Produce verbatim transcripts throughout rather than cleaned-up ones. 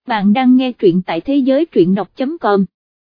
bạn đang nghe truyện tại thế giới truyện đọc chấm com.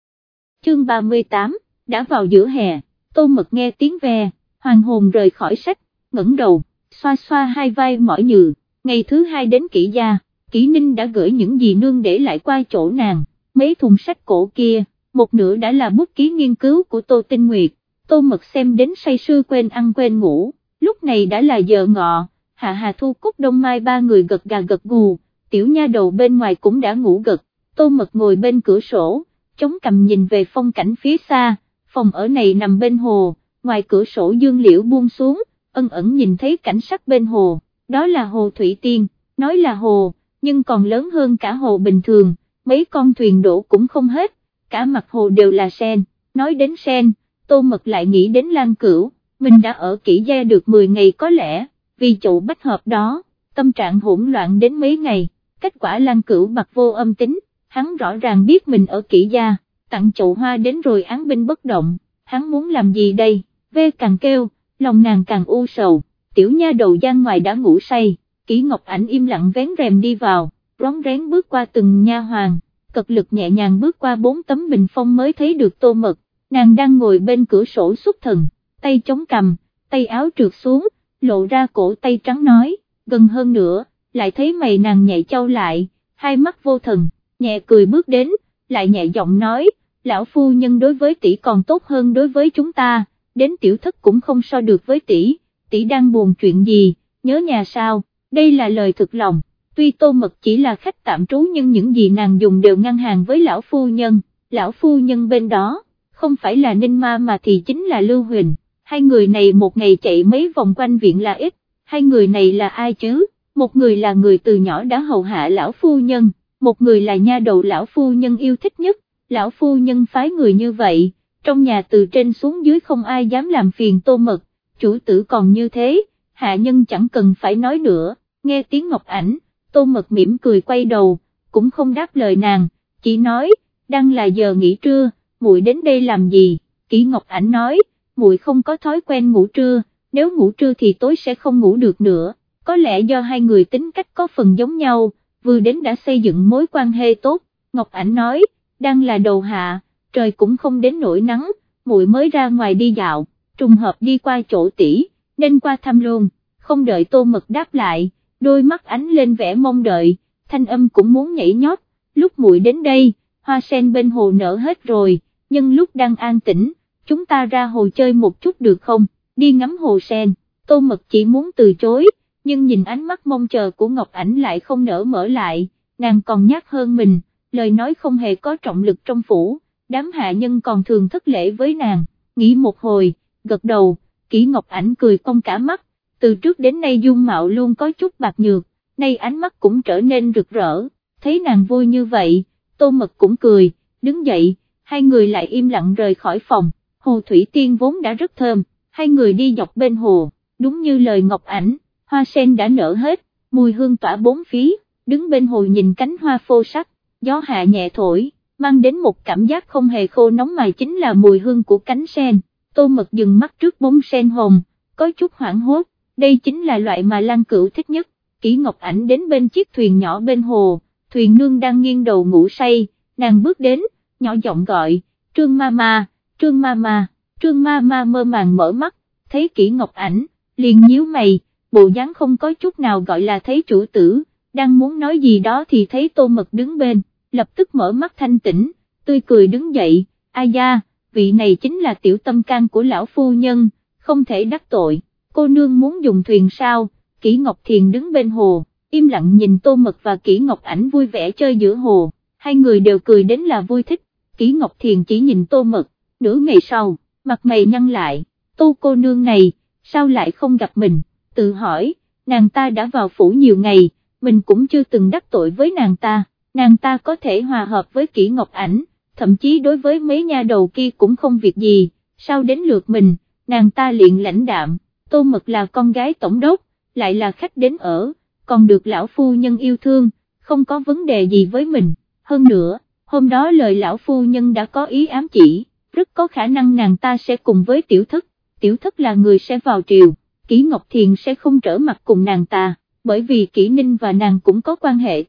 Chương ba mươi tám, đã vào giữa hè, Tô Mật nghe tiếng ve, hoàng hồn rời khỏi sách, ngẩng đầu, xoa xoa hai vai mỏi nhừ. Ngày thứ hai đến Kỷ gia, Kỷ Ninh đã gửi những gì nương để lại qua chỗ nàng, mấy thùng sách cổ kia, một nửa đã là bút ký nghiên cứu của Tô Tinh Nguyệt. Tô Mật xem đến say sưa quên ăn quên ngủ, lúc này đã là giờ ngọ, Hạ Hà Thu Cúc Đông Mai ba người gật gà gật gù, tiểu nha đầu bên ngoài cũng đã ngủ gật. Tô Mật ngồi bên cửa sổ, chống cằm nhìn về phong cảnh phía xa, phòng ở này nằm bên hồ, ngoài cửa sổ dương liễu buông xuống, ân ẩn nhìn thấy cảnh sắc bên hồ, đó là hồ Thủy Tiên, nói là hồ, nhưng còn lớn hơn cả hồ bình thường, mấy con thuyền đổ cũng không hết, cả mặt hồ đều là sen. Nói đến sen, Tô Mật lại nghĩ đến Lan Cửu, mình đã ở Kỷ gia được mười ngày có lẽ, vì chậu bách hợp đó, tâm trạng hỗn loạn đến mấy ngày, kết quả Lan Cửu bạc vô âm tính, hắn rõ ràng biết mình ở Kỷ gia, tặng chậu hoa đến rồi án binh bất động, hắn muốn làm gì đây, ve càng kêu, lòng nàng càng u sầu, tiểu nha đầu gian ngoài đã ngủ say, Kỷ Ngọc Ảnh im lặng vén rèm đi vào, rón rén bước qua từng nha hoàn, cật lực nhẹ nhàng bước qua bốn tấm bình phong mới thấy được Tô Mật, nàng đang ngồi bên cửa sổ xuất thần, tay chống cằm, tay áo trượt xuống, lộ ra cổ tay trắng nói, gần hơn nữa, lại thấy mày nàng nhẹ chau lại, hai mắt vô thần, nhẹ cười bước đến, lại nhẹ giọng nói, lão phu nhân đối với tỷ còn tốt hơn đối với chúng ta, đến tiểu thất cũng không so được với tỷ, tỷ đang buồn chuyện gì, nhớ nhà sao, đây là lời thực lòng. Tuy Tô Mật chỉ là khách tạm trú nhưng những gì nàng dùng đều ngăn hàng với lão phu nhân, lão phu nhân bên đó, không phải là Ninh Ma mà thì chính là Lưu Huỳnh, hai người này một ngày chạy mấy vòng quanh viện là ít, hai người này là ai chứ, một người là người từ nhỏ đã hầu hạ lão phu nhân, một người là nha đầu lão phu nhân yêu thích nhất, lão phu nhân phái người như vậy, trong nhà từ trên xuống dưới không ai dám làm phiền Tô Mật, chủ tử còn như thế, hạ nhân chẳng cần phải nói nữa, nghe tiếng Ngọc Ảnh. Tô Mật mỉm cười quay đầu, cũng không đáp lời nàng, chỉ nói, đang là giờ nghỉ trưa, muội đến đây làm gì, Kỷ Ngọc Ảnh nói, muội không có thói quen ngủ trưa, nếu ngủ trưa thì tối sẽ không ngủ được nữa, có lẽ do hai người tính cách có phần giống nhau, vừa đến đã xây dựng mối quan hệ tốt, Ngọc Ảnh nói, đang là đầu hạ, trời cũng không đến nỗi nắng, muội mới ra ngoài đi dạo, trùng hợp đi qua chỗ tỷ, nên qua thăm luôn, không đợi Tô Mật đáp lại. Đôi mắt ánh lên vẻ mong đợi, thanh âm cũng muốn nhảy nhót, lúc muội đến đây, hoa sen bên hồ nở hết rồi, nhưng lúc đang an tĩnh, chúng ta ra hồ chơi một chút được không, đi ngắm hồ sen, Tô Mật chỉ muốn từ chối, nhưng nhìn ánh mắt mong chờ của Ngọc Ảnh lại không nỡ mở lại, nàng còn nhát hơn mình, lời nói không hề có trọng lực trong phủ, đám hạ nhân còn thường thất lễ với nàng, nghĩ một hồi, gật đầu, Kỷ Ngọc Ảnh cười cong cả mắt. Từ trước đến nay dung mạo luôn có chút bạc nhược, nay ánh mắt cũng trở nên rực rỡ, thấy nàng vui như vậy, Tô Mật cũng cười, đứng dậy, hai người lại im lặng rời khỏi phòng, hồ Thủy Tiên vốn đã rất thơm, hai người đi dọc bên hồ, đúng như lời Ngọc Ảnh, hoa sen đã nở hết, mùi hương tỏa bốn phía, đứng bên hồ nhìn cánh hoa phô sắc, gió hạ nhẹ thổi, mang đến một cảm giác không hề khô nóng mà chính là mùi hương của cánh sen, Tô Mật dừng mắt trước bông sen hồng, có chút hoảng hốt. Đây chính là loại mà Lan Cửu thích nhất, Kỷ Ngọc Ảnh đến bên chiếc thuyền nhỏ bên hồ, thuyền nương đang nghiêng đầu ngủ say, nàng bước đến, nhỏ giọng gọi, Trương Mama, Trương Mama, Trương Mama mơ màng mở mắt, thấy Kỷ Ngọc Ảnh, liền nhíu mày, bộ dáng không có chút nào gọi là thấy chủ tử, đang muốn nói gì đó thì thấy Tô Mật đứng bên, lập tức mở mắt thanh tĩnh, tươi cười đứng dậy, ai da, vị này chính là tiểu tâm can của lão phu nhân, không thể đắc tội. Cô nương muốn dùng thuyền sao, Kỷ Ngọc Thiền đứng bên hồ, im lặng nhìn Tô Mật và Kỷ Ngọc Ảnh vui vẻ chơi giữa hồ, hai người đều cười đến là vui thích, Kỷ Ngọc Thiền chỉ nhìn Tô Mật, nửa ngày sau, mặt mày nhăn lại, Tô cô nương này, sao lại không gặp mình, tự hỏi, nàng ta đã vào phủ nhiều ngày, mình cũng chưa từng đắc tội với nàng ta, nàng ta có thể hòa hợp với Kỷ Ngọc Ảnh, thậm chí đối với mấy nha đầu kia cũng không việc gì, sao đến lượt mình, nàng ta liền lãnh đạm. Tô Mật là con gái tổng đốc, lại là khách đến ở, còn được lão phu nhân yêu thương, không có vấn đề gì với mình, hơn nữa, hôm đó lời lão phu nhân đã có ý ám chỉ, rất có khả năng nàng ta sẽ cùng với tiểu thất, tiểu thất là người sẽ vào triều, Kỷ Ngọc Thiền sẽ không trở mặt cùng nàng ta, bởi vì Kỷ Ninh và nàng cũng có quan hệ tốt,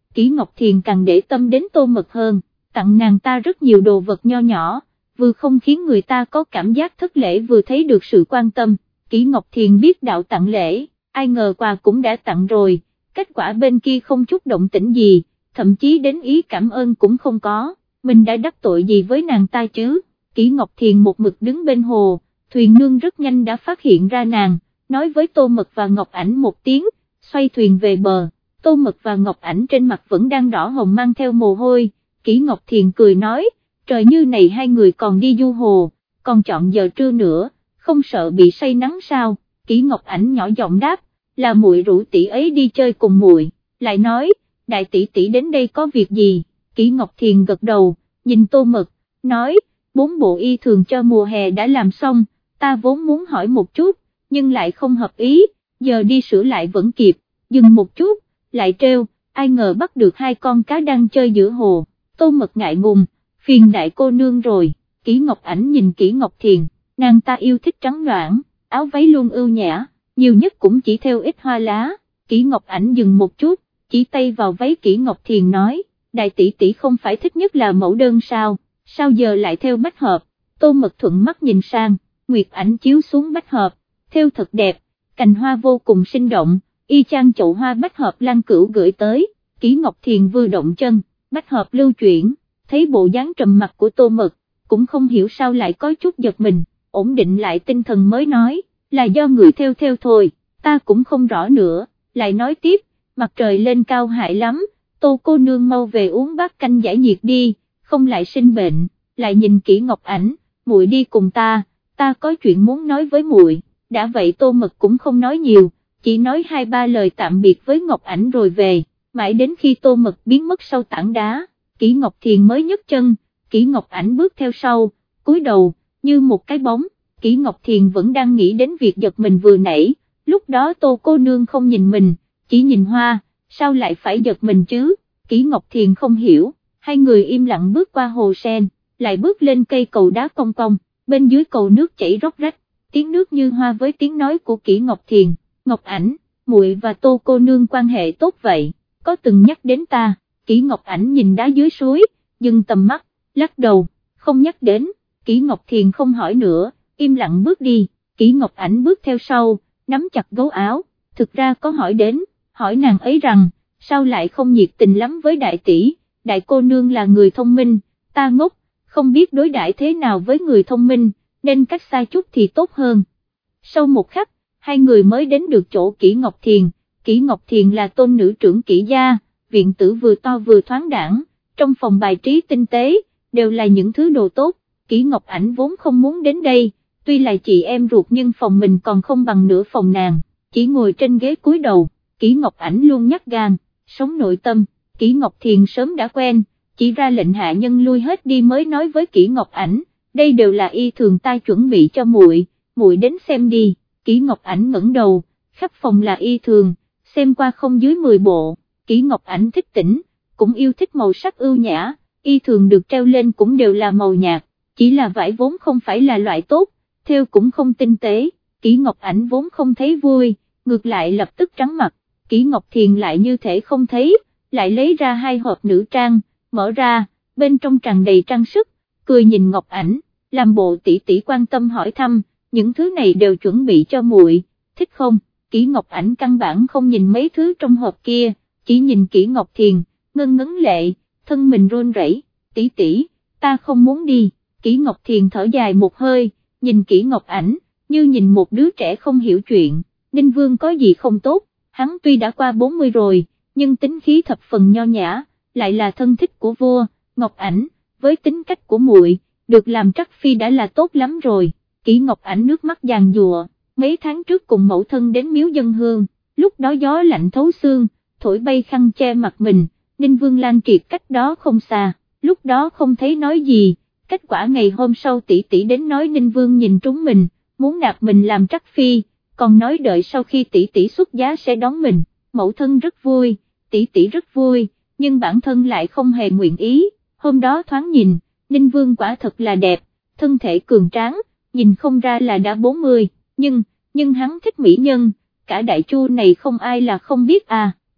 Kỷ Ngọc Thiền càng để tâm đến Tô Mật hơn, tặng nàng ta rất nhiều đồ vật nho nhỏ, vừa không khiến người ta có cảm giác thất lễ vừa thấy được sự quan tâm. Kỷ Ngọc Thiền biết đạo tặng lễ, ai ngờ quà cũng đã tặng rồi, kết quả bên kia không chút động tĩnh gì, thậm chí đến ý cảm ơn cũng không có, mình đã đắc tội gì với nàng ta chứ. Kỷ Ngọc Thiền một mực đứng bên hồ, thuyền nương rất nhanh đã phát hiện ra nàng, nói với Tô Mật và Ngọc Ảnh một tiếng, xoay thuyền về bờ. Tô Mật và Ngọc Ảnh trên mặt vẫn đang đỏ hồng mang theo mồ hôi. Kỷ Ngọc Thiền cười nói, trời như này hai người còn đi du hồ, còn chọn giờ trưa nữa, không sợ bị say nắng sao? Kỷ Ngọc Ảnh nhỏ giọng đáp, là muội rủ tỷ ấy đi chơi cùng muội. Lại nói, đại tỷ tỷ đến đây có việc gì? Kỷ Ngọc Thiền gật đầu, nhìn Tô Mật, nói, bốn bộ y thường cho mùa hè đã làm xong, ta vốn muốn hỏi một chút, nhưng lại không hợp ý, giờ đi sửa lại vẫn kịp, dừng một chút, lại trêu, ai ngờ bắt được hai con cá đang chơi giữa hồ. Tô Mật ngại ngùng, phiền đại cô nương rồi. Kỷ Ngọc Ảnh nhìn Kỷ Ngọc Thiền, nàng ta yêu thích trắng noãn, áo váy luôn ưu nhã, nhiều nhất cũng chỉ theo ít hoa lá. Kỷ Ngọc Ảnh dừng một chút, chỉ tay vào váy Kỷ Ngọc Thiền nói, đại tỷ tỷ không phải thích nhất là mẫu đơn sao, sao giờ lại theo bách hợp? Tô Mật thuận mắt nhìn sang, Nguyệt Ảnh chiếu xuống bách hợp, theo thật đẹp, cành hoa vô cùng sinh động, y chang chậu hoa bách hợp Lan Cửu gửi tới. Kỷ Ngọc Thiền vừa động chân, bách hợp lưu chuyển, thấy bộ dáng trầm mặc của Tô Mật, cũng không hiểu sao lại có chút giật mình, ổn định lại tinh thần mới nói, là do người theo theo thôi, ta cũng không rõ nữa. Lại nói tiếp, mặt trời lên cao hại lắm, Tô cô nương mau về uống bát canh giải nhiệt đi, không lại sinh bệnh. Lại nhìn Kỷ Ngọc Ảnh, muội đi cùng ta, ta có chuyện muốn nói với muội. Đã vậy Tô Mật cũng không nói nhiều, chỉ nói hai ba lời tạm biệt với Ngọc Ảnh rồi về. Mãi đến khi Tô Mật biến mất sau tảng đá, Kỷ Ngọc Thiền mới nhấc chân, Kỷ Ngọc Ảnh bước theo sau, cúi đầu, như một cái bóng. Kỷ Ngọc Thiền vẫn đang nghĩ đến việc giật mình vừa nãy, lúc đó Tô cô nương không nhìn mình, chỉ nhìn hoa, sao lại phải giật mình chứ? Kỷ Ngọc Thiền không hiểu, hai người im lặng bước qua hồ sen, lại bước lên cây cầu đá cong cong, bên dưới cầu nước chảy róc rách, tiếng nước như hoa với tiếng nói của Kỷ Ngọc Thiền. Ngọc Ảnh, muội và Tô cô nương quan hệ tốt vậy, có từng nhắc đến ta? Kỷ Ngọc Ảnh nhìn đá dưới suối, dừng tầm mắt, lắc đầu, không nhắc đến. Kỷ Ngọc Thiền không hỏi nữa, im lặng bước đi. Kỷ Ngọc Ảnh bước theo sau, nắm chặt gấu áo, thực ra có hỏi đến, hỏi nàng ấy rằng, sao lại không nhiệt tình lắm với đại tỷ, đại cô nương là người thông minh, ta ngốc, không biết đối đãi thế nào với người thông minh, nên cách xa chút thì tốt hơn. Sau một khắc, hai người mới đến được chỗ Kỷ Ngọc Thiền. Kỷ Ngọc Thiền là tôn nữ trưởng Kỷ gia, viện tử vừa to vừa thoáng đãng, trong phòng bài trí tinh tế, đều là những thứ đồ tốt. Kỷ Ngọc Ảnh vốn không muốn đến đây, tuy là chị em ruột nhưng phòng mình còn không bằng nửa phòng nàng, chỉ ngồi trên ghế cúi đầu. Kỷ Ngọc Ảnh luôn nhát gan, sống nội tâm, Kỷ Ngọc Thiền sớm đã quen, chỉ ra lệnh hạ nhân lui hết đi mới nói với Kỷ Ngọc Ảnh, đây đều là y thường ta chuẩn bị cho muội, muội đến xem đi. Kỷ Ngọc Ảnh ngẩng đầu, khắp phòng là y thường, xem qua không dưới mười bộ. Kỷ Ngọc Ảnh thích tĩnh, cũng yêu thích màu sắc ưu nhã, y thường được treo lên cũng đều là màu nhạt, chỉ là vải vốn không phải là loại tốt, thêu cũng không tinh tế. Kỷ Ngọc Ảnh vốn không thấy vui, ngược lại lập tức trắng mặt. Kỷ Ngọc Thiền lại như thể không thấy, lại lấy ra hai hộp nữ trang, mở ra, bên trong tràn đầy trang sức, cười nhìn Ngọc Ảnh, làm bộ tỷ tỷ quan tâm hỏi thăm, những thứ này đều chuẩn bị cho muội, thích không? Kỷ Ngọc Ảnh căn bản không nhìn mấy thứ trong hộp kia, chỉ nhìn Kỷ Ngọc Thiền, ngân ngấn lệ, thân mình run rẩy, tỷ tỷ, ta không muốn đi. Kỷ Ngọc Thiền thở dài một hơi, nhìn Kỷ Ngọc Ảnh, như nhìn một đứa trẻ không hiểu chuyện. Ninh Vương có gì không tốt, hắn tuy đã qua bốn mươi rồi, nhưng tính khí thập phần nho nhã, lại là thân thích của vua. Ngọc Ảnh, với tính cách của muội, được làm trắc phi đã là tốt lắm rồi. Kỷ Ngọc Ảnh nước mắt giàn giụa, mấy tháng trước cùng mẫu thân đến miếu dân hương, lúc đó gió lạnh thấu xương, thổi bay khăn che mặt mình, Ninh Vương Lan Triệt cách đó không xa, lúc đó không thấy nói gì, kết quả ngày hôm sau tỷ tỷ đến nói Ninh Vương nhìn trúng mình, muốn nạp mình làm trắc phi, còn nói đợi sau khi tỷ tỷ xuất giá sẽ đón mình. Mẫu thân rất vui, tỷ tỷ rất vui, nhưng bản thân lại không hề nguyện ý. Hôm đó thoáng nhìn, Ninh Vương quả thật là đẹp, thân thể cường tráng, nhìn không ra là đã bốn mươi, nhưng, nhưng hắn thích mỹ nhân, cả Đại Chu này không ai là không biết à.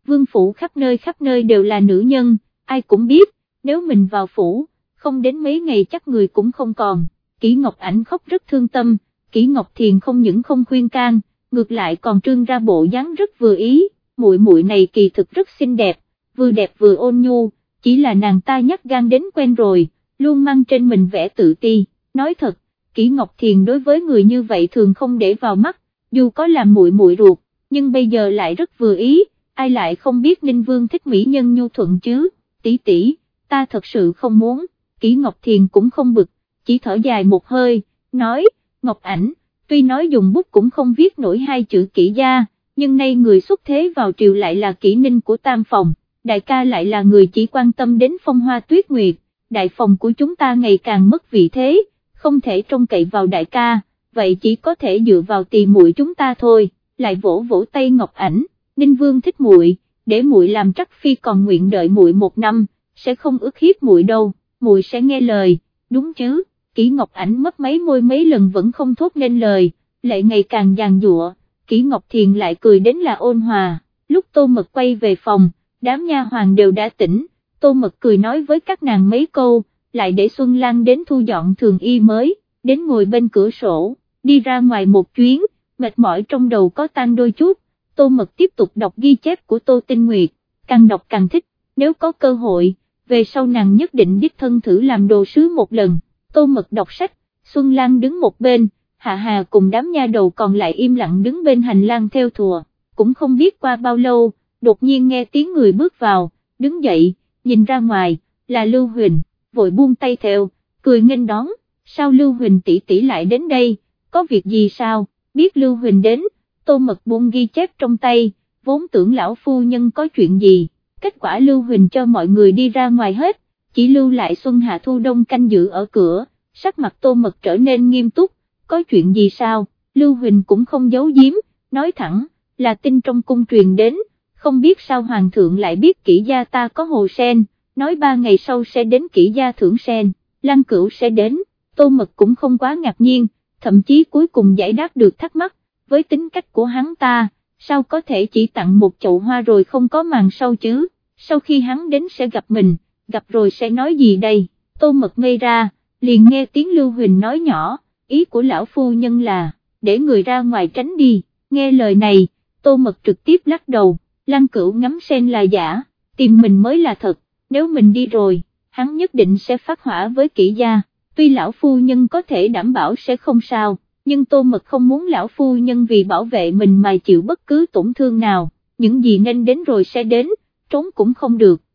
vương phủ khắp nơi khắp nơi đều là nữ nhân, ai cũng biết, nếu mình vào phủ, không đến mấy ngày chắc người cũng không còn. Kỷ Ngọc Ảnh khóc rất thương tâm, Kỷ Ngọc Thiền không những không khuyên can, ngược lại còn trương ra bộ dáng rất vừa ý, muội muội này kỳ thực rất xinh đẹp, vừa đẹp vừa ôn nhu, chỉ là nàng ta nhát gan đến quen rồi, luôn mang trên mình vẻ tự ti. Nói thật, Kỷ Ngọc Thiền đối với người như vậy thường không để vào mắt, dù có làm muội muội ruột, nhưng bây giờ lại rất vừa ý, ai lại không biết Ninh Vương thích mỹ nhân nhu thuận chứ. Tỷ tỷ, ta thật sự không muốn. Kỷ Ngọc Thiền cũng không bực, chỉ thở dài một hơi, nói, Ngọc Ảnh, tuy nói dùng bút cũng không viết nổi hai chữ Kỷ gia, nhưng nay người xuất thế vào triều lại là Kỷ Ninh của Tam Phòng, đại ca lại là người chỉ quan tâm đến phong hoa tuyết nguyệt, đại phòng của chúng ta ngày càng mất vị thế, không thể trông cậy vào đại ca, vậy chỉ có thể dựa vào tỳ muội chúng ta thôi. Lại vỗ vỗ tay Ngọc Ảnh, Ninh Vương thích muội, để muội làm trắc phi còn nguyện đợi muội một năm, sẽ không ức hiếp muội đâu, muội sẽ nghe lời, đúng chứ? Kỷ Ngọc Ảnh mấp máy môi mấy lần vẫn không thốt nên lời, lại ngày càng giằng giụa. Kỷ Ngọc Thiền lại cười đến là ôn hòa. Lúc Tô Mật quay về phòng, đám nha hoàn đều đã tỉnh, Tô Mật cười nói với các nàng mấy câu, lại để Xuân Lan đến thu dọn thường y mới, đến ngồi bên cửa sổ, đi ra ngoài một chuyến, mệt mỏi trong đầu có tan đôi chút. Tô Mật tiếp tục đọc ghi chép của Tô Tinh Nguyệt, càng đọc càng thích, nếu có cơ hội, về sau nàng nhất định đích thân thử làm đồ sứ một lần. Tô Mật đọc sách, Xuân Lan đứng một bên, Hạ Hà cùng đám nha đầu còn lại im lặng đứng bên hành lang theo thùa, cũng không biết qua bao lâu, đột nhiên nghe tiếng người bước vào, đứng dậy, nhìn ra ngoài, là Lưu Huỳnh, vội buông tay theo, cười nghênh đón, sao Lưu Huỳnh tỷ tỷ lại đến đây, có việc gì sao? Biết Lưu Huỳnh đến, Tô Mật buông ghi chép trong tay, vốn tưởng lão phu nhân có chuyện gì, kết quả Lưu Huỳnh cho mọi người đi ra ngoài hết, chỉ lưu lại Xuân Hạ Thu Đông canh giữ ở cửa, sắc mặt Tô Mật trở nên nghiêm túc, có chuyện gì sao? Lưu Huỳnh cũng không giấu giếm, nói thẳng, là tin trong cung truyền đến, không biết sao Hoàng thượng lại biết Kỷ gia ta có hồ sen, nói ba ngày sau sẽ đến Kỷ gia thưởng sen, Lăng Cửu sẽ đến. Tô Mật cũng không quá ngạc nhiên, thậm chí cuối cùng giải đáp được thắc mắc, với tính cách của hắn ta, sao có thể chỉ tặng một chậu hoa rồi không có màn sau chứ, sau khi hắn đến sẽ gặp mình, gặp rồi sẽ nói gì đây? Tô Mật ngây ra, liền nghe tiếng Lưu Huỳnh nói nhỏ, ý của lão phu nhân là, để người ra ngoài tránh đi. Nghe lời này, Tô Mật trực tiếp lắc đầu, Lăng Cửu ngắm sen là giả, tìm mình mới là thật, nếu mình đi rồi, hắn nhất định sẽ phát hỏa với Kỷ gia, tuy lão phu nhân có thể đảm bảo sẽ không sao, nhưng Tô Mật không muốn lão phu nhân vì bảo vệ mình mà chịu bất cứ tổn thương nào, những gì nên đến rồi sẽ đến, trốn cũng không được.